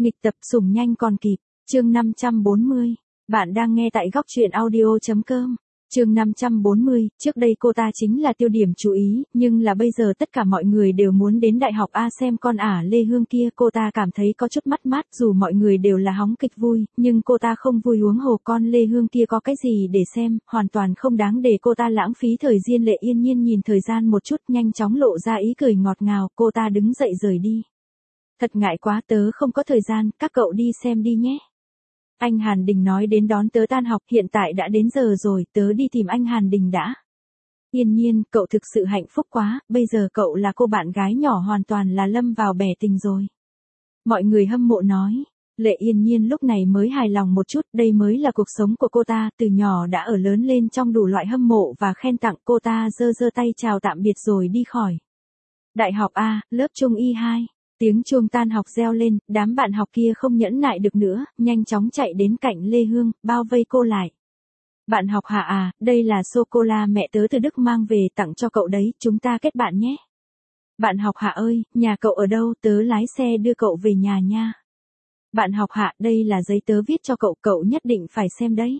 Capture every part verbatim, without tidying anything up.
Nghịch tập sủng nhanh còn kịp, chương năm trăm bốn mươi. Bạn đang nghe tại góc truyện audio.com. Chương năm trăm bốn mươi, trước đây cô ta chính là tiêu điểm chú ý, nhưng là bây giờ tất cả mọi người đều muốn đến đại học A xem con ả Lê Hương kia, cô ta cảm thấy có chút mất mát, dù mọi người đều là hóng kịch vui, nhưng cô ta không vui, huống hồ con Lê Hương kia có cái gì để xem, hoàn toàn không đáng để cô ta lãng phí thời gian. Lệ Yên Nhiên nhìn thời gian một chút, nhanh chóng lộ ra ý cười ngọt ngào, cô ta đứng dậy rời đi. Thật ngại quá, tớ không có thời gian, các cậu đi xem đi nhé. Anh Hàn Đình nói đến đón tớ tan học, hiện tại đã đến giờ rồi, tớ đi tìm anh Hàn Đình đã. Yên Nhiên, cậu thực sự hạnh phúc quá, bây giờ cậu là cô bạn gái nhỏ hoàn toàn là lâm vào bể tình rồi. Mọi người hâm mộ nói. Lệ Yên Nhiên lúc này mới hài lòng một chút, đây mới là cuộc sống của cô ta, từ nhỏ đã ở lớn lên trong đủ loại hâm mộ và khen tặng. Cô ta giơ giơ tay chào tạm biệt rồi đi khỏi. Đại học A, lớp Trung Y hai. Tiếng chuông tan học reo lên, đám bạn học kia không nhẫn nại được nữa, nhanh chóng chạy đến cạnh Lê Hương, bao vây cô lại. Bạn học Hạ à, đây là sô-cô-la mẹ tớ từ Đức mang về tặng cho cậu đấy, chúng ta kết bạn nhé. Bạn học Hạ ơi, nhà cậu ở đâu, tớ lái xe đưa cậu về nhà nha. Bạn học Hạ, đây là giấy tớ viết cho cậu, cậu nhất định phải xem đấy.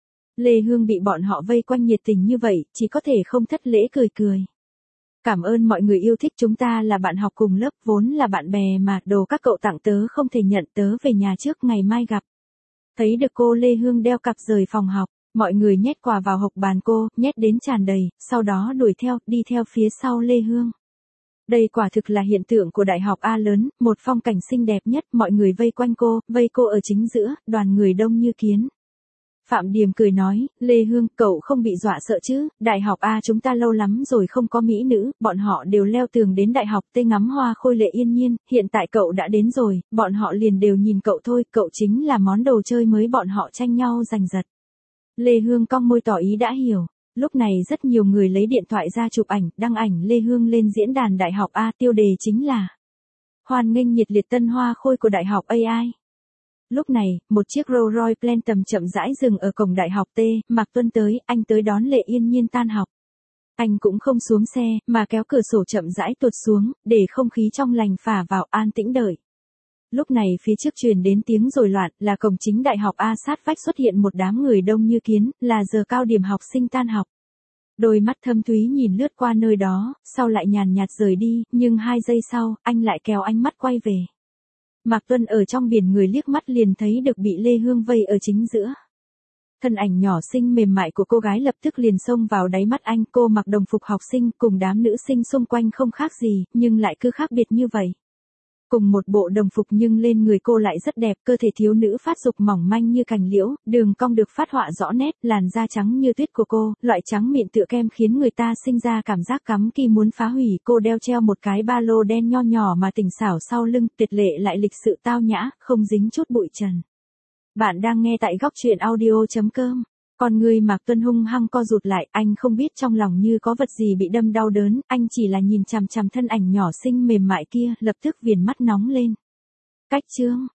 Lê Hương bị bọn họ vây quanh nhiệt tình như vậy, chỉ có thể không thất lễ cười cười. Cảm ơn mọi người yêu thích, chúng ta là bạn học cùng lớp, vốn là bạn bè mà, đồ các cậu tặng tớ không thể nhận, tớ về nhà trước, ngày mai gặp. Thấy được cô Lê Hương đeo cặp rời phòng học, mọi người nhét quà vào hộc bàn cô, nhét đến tràn đầy, sau đó đuổi theo, đi theo phía sau Lê Hương. Đây quả thực là hiện tượng của đại học A lớn, một phong cảnh xinh đẹp nhất, mọi người vây quanh cô, vây cô ở chính giữa, đoàn người đông như kiến. Phạm Điềm cười nói, Lê Hương, cậu không bị dọa sợ chứ, đại học A chúng ta lâu lắm rồi không có mỹ nữ, bọn họ đều leo tường đến đại học tê ngắm hoa khôi. Lệ Yên Nhiên, hiện tại cậu đã đến rồi, bọn họ liền đều nhìn cậu thôi, cậu chính là món đồ chơi mới bọn họ tranh nhau giành giật. Lê Hương cong môi tỏ ý đã hiểu, lúc này rất nhiều người lấy điện thoại ra chụp ảnh, đăng ảnh Lê Hương lên diễn đàn đại học A, tiêu đề chính là hoan nghênh nhiệt liệt tân hoa khôi của đại học A I. Lúc này, một chiếc Rolls Royce Phantom chậm rãi dừng ở cổng đại học T, Mạc Tuân tới, anh tới đón Lệ Yên Nhiên tan học. Anh cũng không xuống xe, mà kéo cửa sổ chậm rãi tuột xuống, để không khí trong lành phả vào, an tĩnh đợi. Lúc này phía trước truyền đến tiếng rối loạn, là cổng chính đại học A, sát vách xuất hiện một đám người đông như kiến, là giờ cao điểm học sinh tan học. Đôi mắt thâm thúy nhìn lướt qua nơi đó, sau lại nhàn nhạt rời đi, nhưng hai giây sau, anh lại kéo ánh mắt quay về. Mạc Tuân ở trong biển người liếc mắt liền thấy được bị Lê Hương vây ở chính giữa. Thân ảnh nhỏ xinh mềm mại của cô gái lập tức liền xông vào đáy mắt anh, cô mặc đồng phục học sinh cùng đám nữ sinh xung quanh không khác gì, nhưng lại cứ khác biệt như vậy. Cùng một bộ đồng phục nhưng lên người cô lại rất đẹp, cơ thể thiếu nữ phát dục mỏng manh như cành liễu, đường cong được phát họa rõ nét, làn da trắng như tuyết của cô, loại trắng mịn tựa kem khiến người ta sinh ra cảm giác cắm kỳ muốn phá hủy. Cô đeo treo một cái ba lô đen nho nhỏ mà tỉnh xảo sau lưng, tuyệt lệ lại lịch sự tao nhã, không dính chút bụi trần. Bạn đang nghe tại góc truyện audio.com. Con người Mạc Tuân hung hăng co rụt lại, anh không biết trong lòng như có vật gì bị đâm đau đớn, anh chỉ là nhìn chằm chằm thân ảnh nhỏ xinh mềm mại kia, lập tức viền mắt nóng lên. Cách chương,